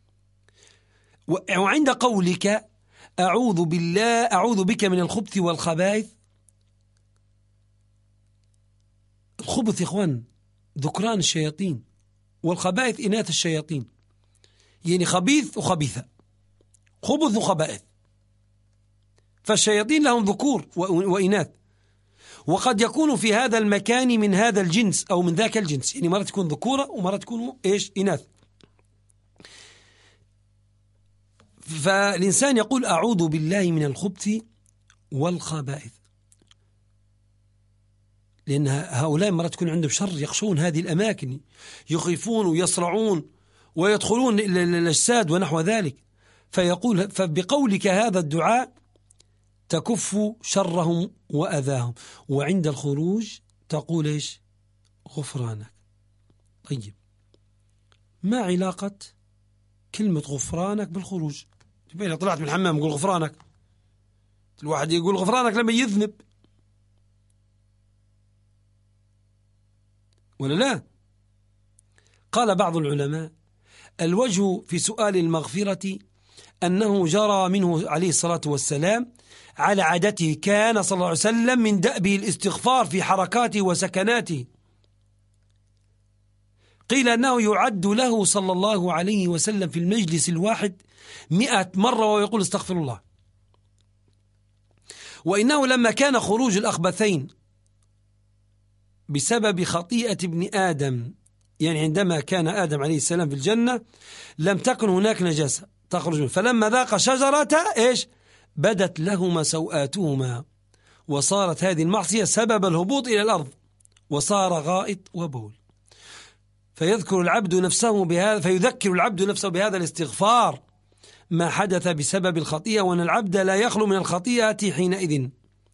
وعند قولك أعوذ بالله، أعوذ بك من الخبث والخبائث، الخبث يا إخوان ذكران الشياطين، والخبائث إناث الشياطين، يعني خبيث وخبيثة، خبث وخبائث. فالشياطين لهم ذكور وإناث، وقد يكون في هذا المكان من هذا الجنس أو من ذاك الجنس، يعني مرة تكون ذكورة ومرة تكون إيش؟ إناث. فالإنسان يقول أعوذ بالله من الخبث والخبائث، لأن هؤلاء مرة تكون عندهم شر، يخشون هذه الأماكن، يخيفون ويصرعون ويدخلون إلى الأجساد ونحو ذلك. فيقول: فبقولك هذا الدعاء تكف شرهم وأذاهم، وعند الخروج تقول إيش؟ غفرانك. طيب، ما علاقة كلمة غفرانك بالخروج؟ إذا طلعت من الحمام يقول غفرانك، الواحد يقول غفرانك لما يذنب، ولا لا؟ قال بعض العلماء: الوجه في سؤال المغفرة أنه جرى منه عليه الصلاة والسلام على عادته، كان صلى الله عليه وسلم من دأبه الاستغفار في حركاته وسكناته. قيل أنه يعد له صلى الله عليه وسلم في المجلس الواحد 100 مرة ويقول استغفر الله. وإنه لما كان خروج الأخبثين بسبب خطيئة ابن آدم، يعني عندما كان آدم عليه السلام في الجنة لم تكن هناك نجاسة تخرج منه، فلما ذاق شجرة إيش؟ بدت لهما سوآتهما، وصارت هذه المعصية سبب الهبوط إلى الأرض، وصار غائط وبول. فيذكر العبد نفسه بهذا الاستغفار ما حدث بسبب الخطيئة، وأن العبد لا يخلو من الخطيئة حينئذ.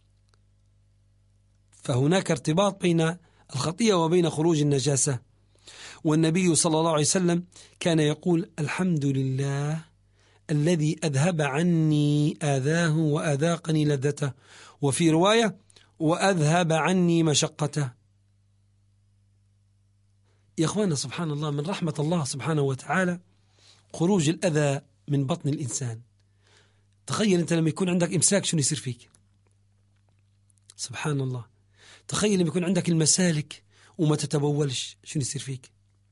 فهناك ارتباط بين الخطيئة وبين خروج النجاسة. والنبي صلى الله عليه وسلم كان يقول: الحمد لله الذي أذهب عني آذاه وأذاقني لذته، وفي رواية: وأذهب عني مشقته. يا أخوانا سبحان الله، من رحمة الله سبحانه وتعالى خروج الأذى من بطن الإنسان. تخيل أنت لما يكون عندك إمساك شنو يصير فيك؟ سبحان الله. تخيل لما يكون عندك المسالك وما تتبولش شنو يصير فيك؟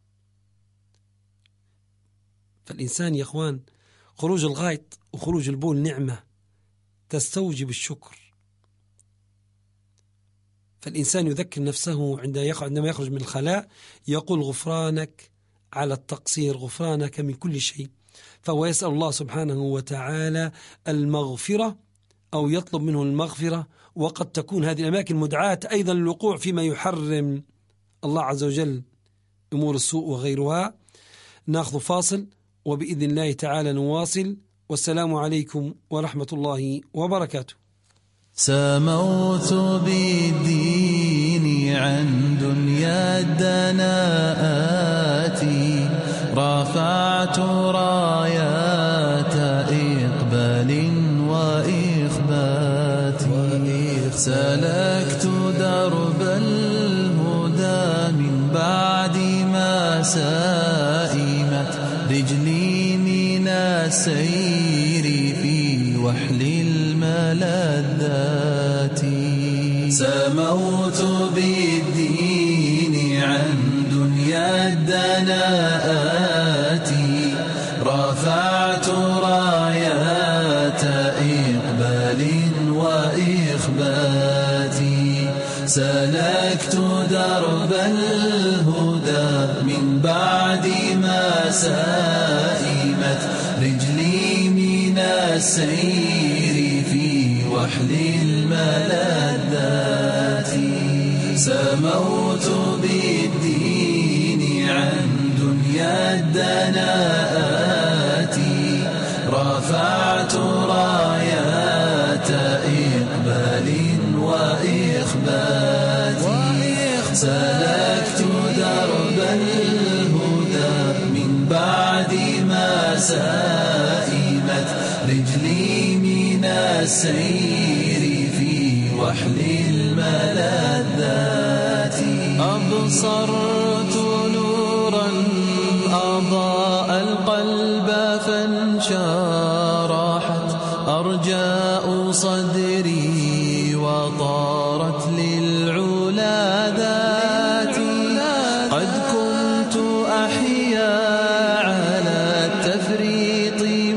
فالإنسان يا أخوان خروج الغائط وخروج البول نعمة تستوجب الشكر. فالإنسان يذكر نفسه عندما يخرج من الخلاء يقول غفرانك على التقصير، غفرانك من كل شيء. فهو يسأل الله سبحانه وتعالى المغفرة أو يطلب منه المغفرة. وقد تكون هذه الأماكن مدعاة أيضا للوقوع فيما يحرم الله عز وجل، أمور السوء وغيرها. نأخذ فاصل وبإذن الله تعالى نواصل. والسلام عليكم ورحمة الله وبركاته. سموت بالدين عن دنيا الدناءات، رفعت رايات إقبال وإخبات، سلكت درب الهدى من بعد ما سائمت رجلي من السير في وحل الملذات. سموت بالدين عن دنيا الدناءات، رفعت رايات إقبال وإخبات، سلكت درب الهدى من بعد ما سائمت رجلي من السير في وحل الملذات. سموت بالدين عن دنيا الدناءات، رفعت رايات إقبال وإخبات، سلكت درب الهدى من بعد ما سائمت رجلي من السير في وحل الملذات. أبصرت نورا أضاء القلب فانشرحت أرجاء صدري وطارت للعلا ذاتي. قد كنت أحيا على التفريط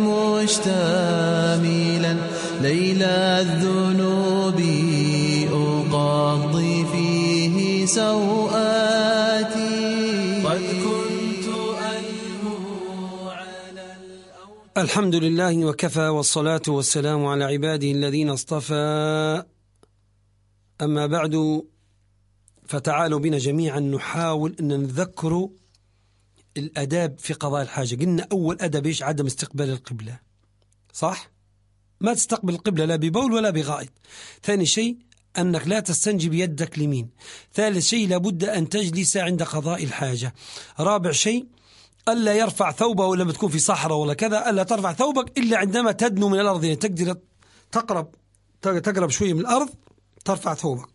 مشتملا ليل الذنوب أقضي فيه سوآتي. قد كنت ألهو على الحمد لله وكفى، والصلاة والسلام على عباده الذين اصطفى. أما بعد، فتعالوا بنا جميعا نحاول أن نذكر الأداب في قضاء الحاجة. قلنا أول أدب إيش؟ عدم استقبال القبلة، صح؟ ما تستقبل القبلة لا ببول ولا بغائط. ثاني شيء أنك لا تستنجي بيدك اليمين. ثالث شيء لابد أن تجلس عند قضاء الحاجة. رابع شيء ألا يرفع ثوبه لما تكون في صحراء ولا كذا، ألا ترفع ثوبك إلا عندما تدنو من الأرض، يعني تقدر تقرب شوية من الأرض ترفع ثوبك.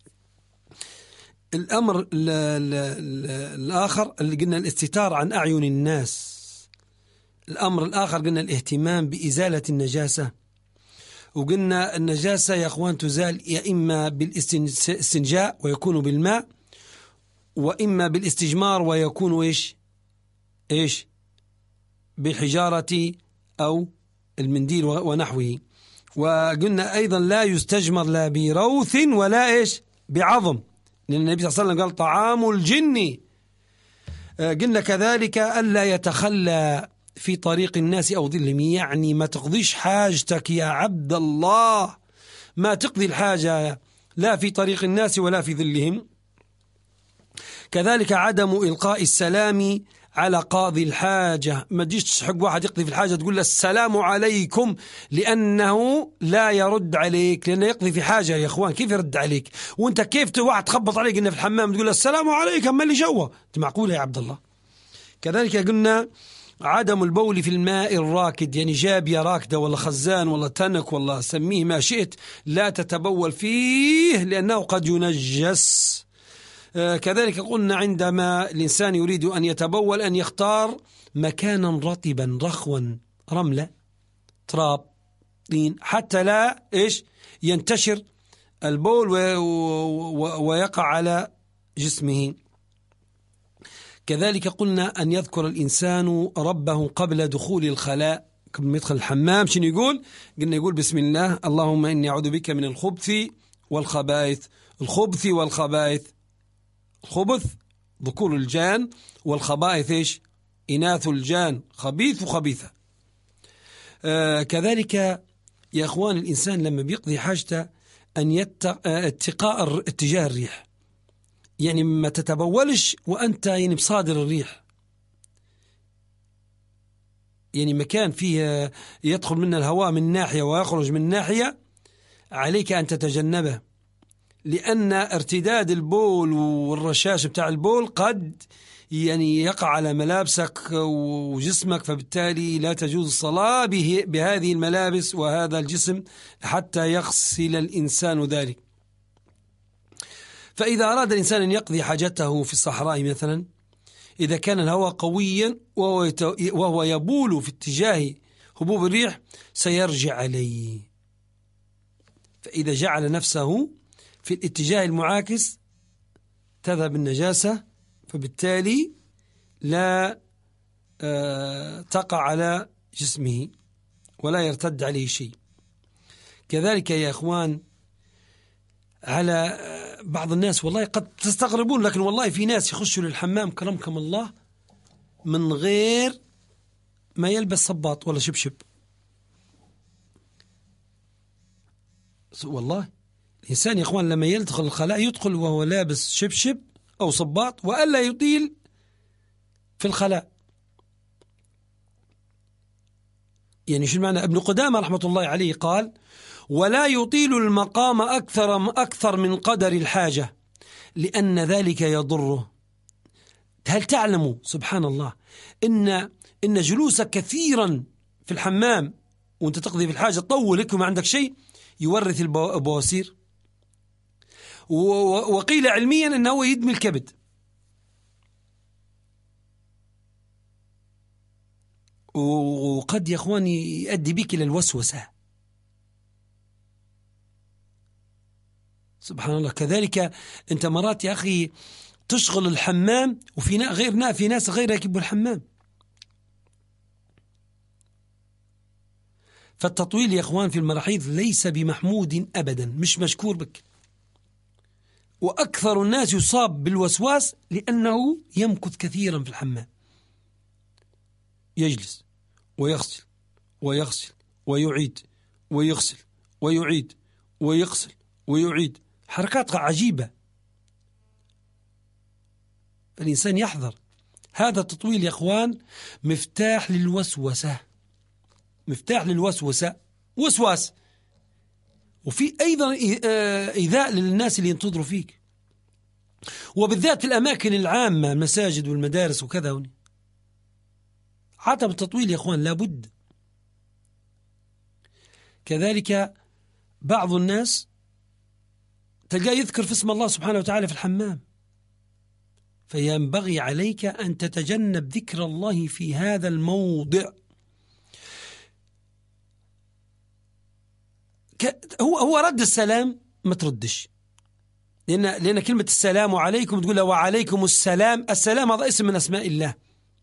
الأمر الآخر اللي قلنا الاستتار عن أعين الناس. الأمر الآخر قلنا الاهتمام بإزالة النجاسة، وقلنا النجاسة يا أخوان تزال يا إما بالاستنجاء ويكون بالماء، وإما بالاستجمار ويكون إيش بالحجارة أو المنديل ونحوه. وقلنا أيضا لا يستجمر لا بروث ولا بعظم، لأن النبي صلى الله عليه وسلم قال طعام الجن. قلنا كذلك ألا يتخلى في طريق الناس أو ظلهم، يعني ما تقضيش حاجتك يا عبد الله، ما تقضي الحاجة لا في طريق الناس ولا في ظلهم. كذلك عدم إلقاء السلام على قاضي الحاجة، ما تجيش تحق واحد يقضي في الحاجة تقول له السلام عليكم، لأنه لا يرد عليك، لأنه يقضي في حاجة. يا أخوان كيف يرد عليك وانت كيف واحد تخبط عليك إنه في الحمام تقول له السلام عليكم ما اللي جوا؟ انت معقولة يا عبد الله؟ كذلك قلنا عدم البول في الماء الراكد، يعني جابية راكدة ولا خزان ولا تنك ولا سميه ما شئت، لا تتبول فيه لأنه قد ينجس. كذلك قلنا عندما الإنسان يريد أن يتبول أن يختار مكانا رطبا رخوا، رملة، تراب، طين، حتى لا ينتشر البول ويقع على جسمه. كذلك قلنا أن يذكر الإنسان ربه قبل دخول الخلاء، قبل ما يدخل الحمام. شنو يقول؟ قلنا يقول بسم الله اللهم إني أعوذ بك من الخبث والخبائث. الخبث والخبائث. الخبث ذكور الجان، والخبائث إيش؟ إناث الجان، خبيث وخبيثة. كذلك يا أخوان الإنسان لما بيقضي حاجته أن اتقاء اتجاه الريح، يعني ما تتبولش وأنت يعني بصادر الريح، يعني مكان فيه يدخل منه الهواء من ناحية ويخرج من ناحية، عليك أن تتجنبه، لأن ارتداد البول والرشاش بتاع البول قد يعني يقع على ملابسك وجسمك، فبالتالي لا تجوز الصلاة بهذه الملابس وهذا الجسم حتى يغسل الإنسان ذلك. فإذا أراد الإنسان أن يقضي حاجته في الصحراء مثلا، إذا كان الهواء قويا وهو يبول في اتجاه هبوب الريح سيرجع عليه، فإذا جعل نفسه في الاتجاه المعاكس تذهب النجاسة، فبالتالي لا تقع على جسمه ولا يرتد عليه شيء. كذلك يا أخوان على بعض الناس، والله قد تستغربون، لكن والله في ناس يخشوا للحمام كرمكم الله من غير ما يلبس صباط ولا شبشب. والله الإنسان يا أخوان لما يدخل الخلاء يدخل وهو لابس شبشب أو صباط، وألا يطيل في الخلاء. يعني شو المعنى؟ ابن قدامة رحمة الله عليه قال: ولا يطيل المقام أكثر من قدر الحاجة، لأن ذلك يضره. هل تعلموا سبحان الله إن جلوسك كثيرا في الحمام وانت تقضي في الحاجة تطول لك وما عندك شيء يورث البواسير، وقيل علميا أنه يدمي الكبد. وقد يا أخواني يؤدي بك إلى الوسوسة. سبحان الله. كذلك أنت مرات يا أخي تشغل الحمام، وفي في ناس غير يكبوا الحمام. فالتطويل يا أخوان في المراحيض ليس بمحمود أبدا، مش مشكور بك. وأكثر الناس يصاب بالوسواس لأنه يمكث كثيرا في الحمام، يجلس ويغسل ويغسل ويعيد ويغسل ويعيد ويغسل ويعيد، حركات عجيبة. فالإنسان يحذر. هذا التطويل يا أخوان مفتاح للوسوسة، مفتاح للوسوسة، وسواس، وفي أيضا إيذاء للناس اللي ينتظروا فيك، وبالذات في الأماكن العامة، المساجد والمدارس وكذا. عدم التطويل يا أخوان لابد. كذلك بعض الناس تلقاه يذكر في اسم الله سبحانه وتعالى في الحمام، فينبغي عليك أن تتجنب ذكر الله في هذا الموضع. هو رد السلام ما تردش، لأن كلمة السلام عليكم تقول له وعليكم السلام. السلام هذا اسم من أسماء الله،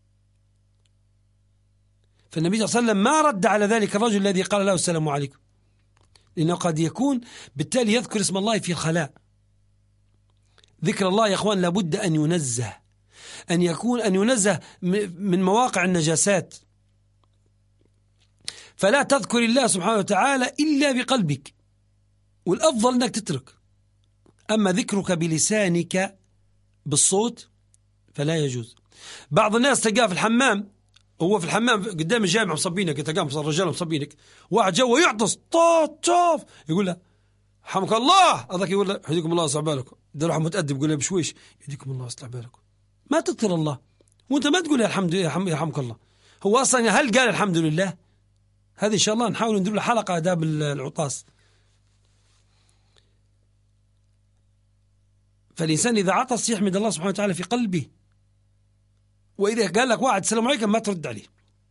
فالنبي صلى الله عليه وسلم ما رد على ذلك الرجل الذي قال له السلام عليكم، لأنه قد يكون بالتالي يذكر اسم الله في الخلاء. ذكر الله يا أخوان لابد أن ينزه، أن ينزه من مواقع النجاسات، فلا تذكر الله سبحانه وتعالى إلا بقلبك، والأفضل أنك تترك. أما ذكرك بلسانك بالصوت فلا يجوز. بعض الناس تلقاه في الحمام، هو في الحمام قدام الجامع مصبينك، تلقاه الرجال مصبينك، واحد جوا يعطس طوف يقول له حمك الله، هذاك يقول له يهديكم الله يصلح بالكم، ده راح متأدب يقول له بشويش يهديكم الله يصلح بالكم. ما تذكر الله وانت ما تقول الحمد يرحمك الله. هو أصلا هل قال الحمد لله؟ هذه إن شاء الله نحاول ندير له حلقة آداب العطاس. فالإنسان إذا عطس يحمد الله سبحانه وتعالى في قلبه، وإذا قال لك واحد السلام عليكم ما ترد عليه.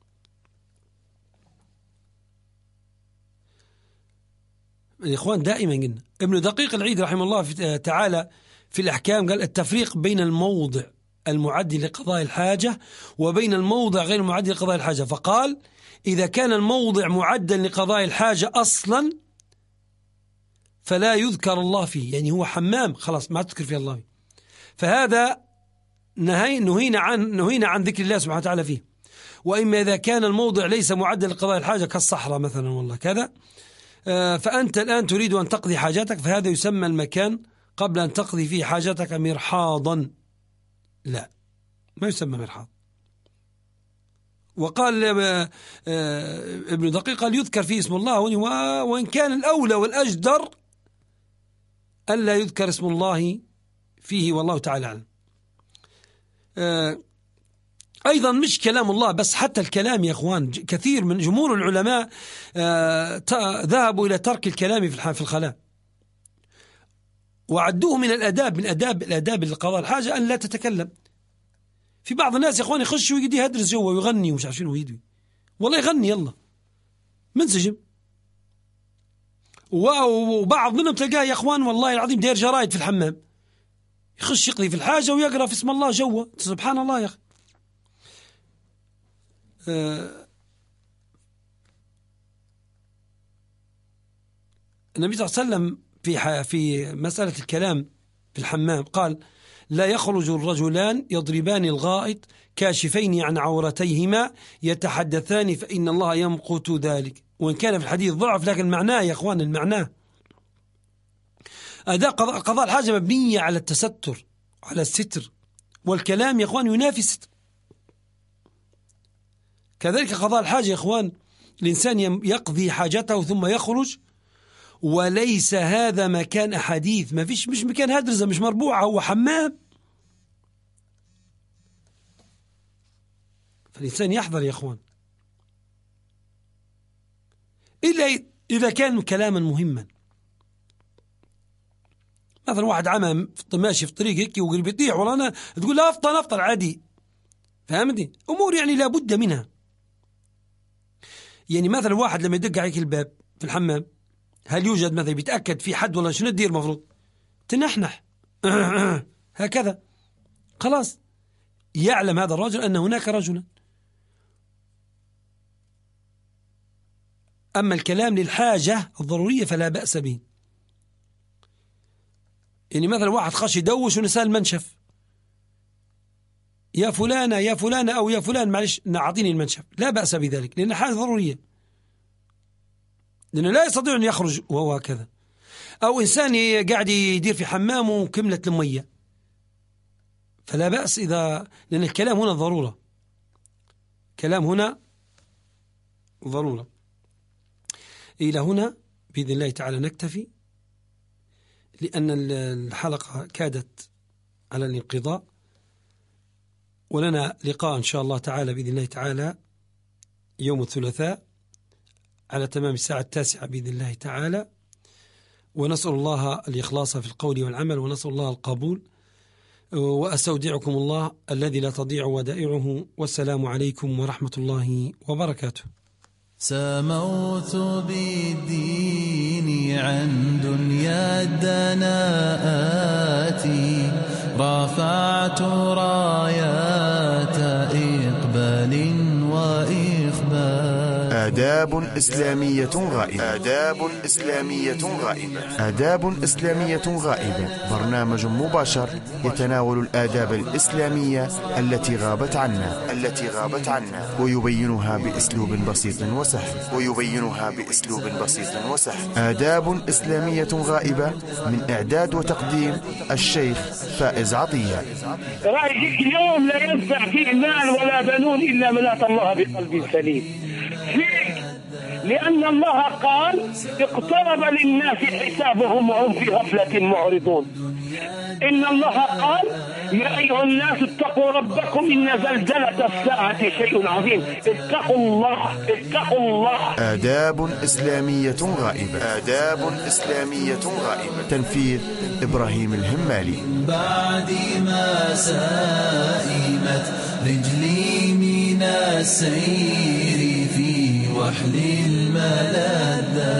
الإخوان دائما قلنا، ابن دقيق العيد رحمه الله تعالى في الأحكام قال التفريق بين الموضع المعد لقضاء الحاجة وبين الموضع غير المعد لقضاء الحاجة، فقال إذا كان الموضع معدا لقضاء الحاجة أصلا فلا يذكر الله فيه، يعني هو حمام خلاص ما تذكر فيه الله فيه. فهذا نهينا عن ذكر الله سبحانه وتعالى فيه. وإما إذا كان الموضع ليس معدا لقضاء الحاجة كالصحراء مثلا والله كذا، فأنت الآن تريد أن تقضي حاجاتك، فهذا يسمى المكان قبل أن تقضي فيه حاجاتك مرحاضا. لا، ما يسمى مرحاض. وقال ابن دقيق قال يذكر فيه اسم الله، وإن كان الأولى والأجدر ألا يذكر اسم الله فيه، والله تعالى أعلم. أيضا مش كلام الله بس، حتى الكلام يا أخوان، كثير من جمهور العلماء ذهبوا إلى ترك الكلام في الخلاء، وعدوه من الأداب، من الآداب لقضاء الحاجة أن لا تتكلم. في بعض الناس يا أخوان يخش ويقعد يهدرس جوا ويغني ومش عارفين ويدوي، والله يغني يلا منسجم. وبعض منهم تلقاه يا أخوان والله العظيم داير جرايد في الحمام، يخش يقضي في الحاجة ويقرأ في اسم الله جوا. سبحان الله يا أخي. النبي صلى الله عليه وسلم في مسألة الكلام في الحمام قال: لا يخرج الرجلان يضربان الغائط كاشفين عن عورتيهما يتحدثان فإن الله يمقت ذلك. وإن كان في الحديث ضعف، لكن معناه يا أخوان، المعناه أداء قضاء الحاجة مبنية على التستر، على الستر، والكلام يا أخوان ينافي الستر. كذلك قضاء الحاجة يا أخوان، الإنسان يقضي حاجته ثم يخرج، وليس هذا مكان أحاديث، ما فيش، مش مكان هدرزة، مش مربوعة، هو حمام. فالإنسان يحذر يا أخوان، إلا إذا كان كلاما مهما. مثلا واحد عمى ماشي في طريق هيك وقلب يطيح، والله أنا تقول لا أفطر عادي، فهمتني؟ أمور يعني لابد منها. يعني مثلا واحد لما يدق عليك الباب في الحمام، هل يوجد مثلا بيتأكد في حد ولا شنو تدير؟ مفروض تنحنح هكذا، خلاص يعلم هذا الرجل أن هناك رجلا. أما الكلام للحاجة الضرورية فلا بأس به. يعني مثلا واحد خش يدوش ونسال المنشف، يا فلانة يا فلانة أو يا فلان معلش أعطيني المنشف، لا بأس بذلك، لأن حاجة ضرورية، لأنه لا يستطيع أن يخرج وهو هكذا. أو إنسان قاعد يدير في حمامه كملة المية، فلا بأس إذا، لأن الكلام هنا ضرورة، كلام هنا ضرورة. إلى هنا بإذن الله تعالى نكتفي، لأن الحلقة كادت على الانقضاء، ولنا لقاء إن شاء الله تعالى بإذن الله تعالى يوم الثلاثاء على تمام الساعة 9 بإذن الله تعالى. ونسأل الله الإخلاص في القول والعمل، ونسأل الله القبول، وأستودعكم الله الذي لا تضيع ودائعه، والسلام عليكم ورحمة الله وبركاته. سموت بالدين عن دنيا الدناءات، رفعت رايات إقبال وإخبات. آداب إسلامية غائبة. آداب إسلامية غائبة. آداب إسلامية غائبة، برنامج مباشر يتناول الآداب الإسلامية التي غابت عنا ويبينها بأسلوب بسيط وسهل. آداب إسلامية غائبة، من إعداد وتقديم الشيخ فائز عطية. رأيك اليوم لا ينفع فيه مال ولا بنون إلا من أتى الله بقلب سليم. لأن الله قال: اقترب للناس حسابهم وهم في غفلة معرضون. إن الله قال: يا أيها الناس اتقوا ربكم إن زلزلة الساعة شيء عظيم. اتقوا الله. آداب إسلامية غائبة. تنفيذ إبراهيم الهمالي. بعد ما سائمت رجلي من السير في وحل الملذات.